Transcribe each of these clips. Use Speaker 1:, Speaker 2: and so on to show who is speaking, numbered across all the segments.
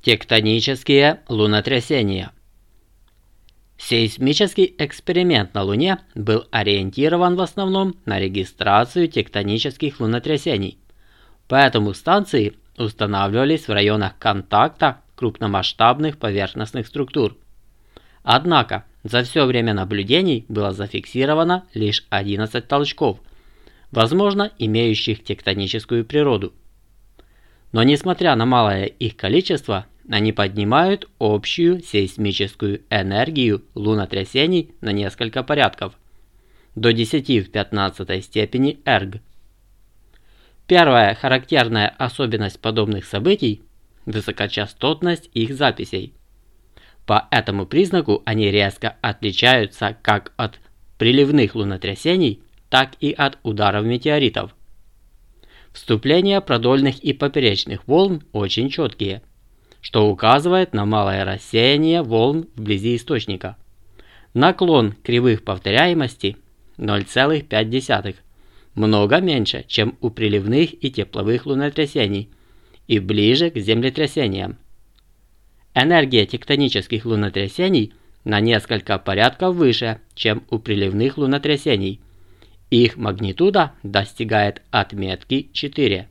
Speaker 1: Тектонические лунотрясения. Сейсмический эксперимент на Луне был ориентирован в основном на регистрацию тектонических лунотрясений, поэтому станции устанавливались в районах контакта крупномасштабных поверхностных структур. Однако за все время наблюдений было зафиксировано лишь 11 толчков, возможно, имеющих тектоническую природу. Но несмотря на малое их количество, они поднимают общую сейсмическую энергию лунотрясений на несколько порядков, до 10 в 15 степени эрг. Первая характерная особенность подобных событий – высокочастотность их записей. По этому признаку они резко отличаются как от приливных лунотрясений, так и от ударов метеоритов. Вступления продольных и поперечных волн очень четкие, что указывает на малое рассеяние волн вблизи источника. Наклон кривых повторяемости 0,5, много меньше, чем у приливных и тепловых лунотрясений, и ближе к землетрясениям. Энергия тектонических лунотрясений на несколько порядков выше, чем у приливных лунотрясений. Их магнитуда достигает отметки 4.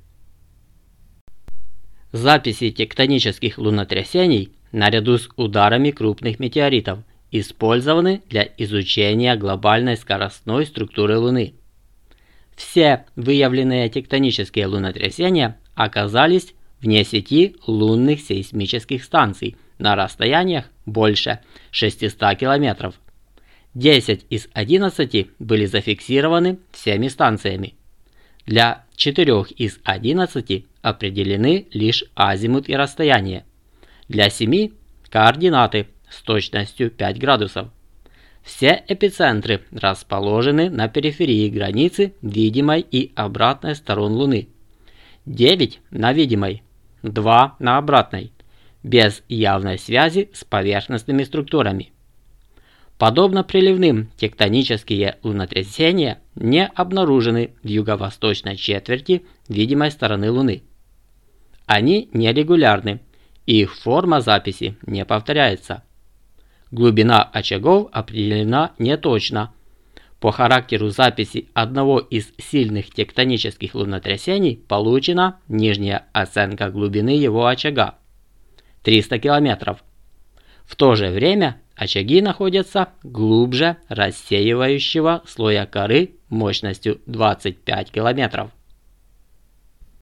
Speaker 1: Записи тектонических лунотрясений наряду с ударами крупных метеоритов использованы для изучения глобальной скоростной структуры Луны. Все выявленные тектонические лунотрясения оказались вне сети лунных сейсмических станций на расстояниях больше 600 километров. 10 из 11 были зафиксированы всеми станциями. Для 4 из 11 определены лишь азимут и расстояние. Для 7 – координаты с точностью 5 градусов. Все эпицентры расположены на периферии границы видимой и обратной сторон Луны. 9 на видимой, 2 на обратной, без явной связи с поверхностными структурами. Подобно приливным, тектонические лунотрясения не обнаружены в юго-восточной четверти видимой стороны Луны. Они нерегулярны, и их форма записи не повторяется. Глубина очагов определена неточно. По характеру записи одного из сильных тектонических лунотрясений получена нижняя оценка глубины его очага – 300 километров. В то же время очаги находятся глубже рассеивающего слоя коры мощностью 25 километров.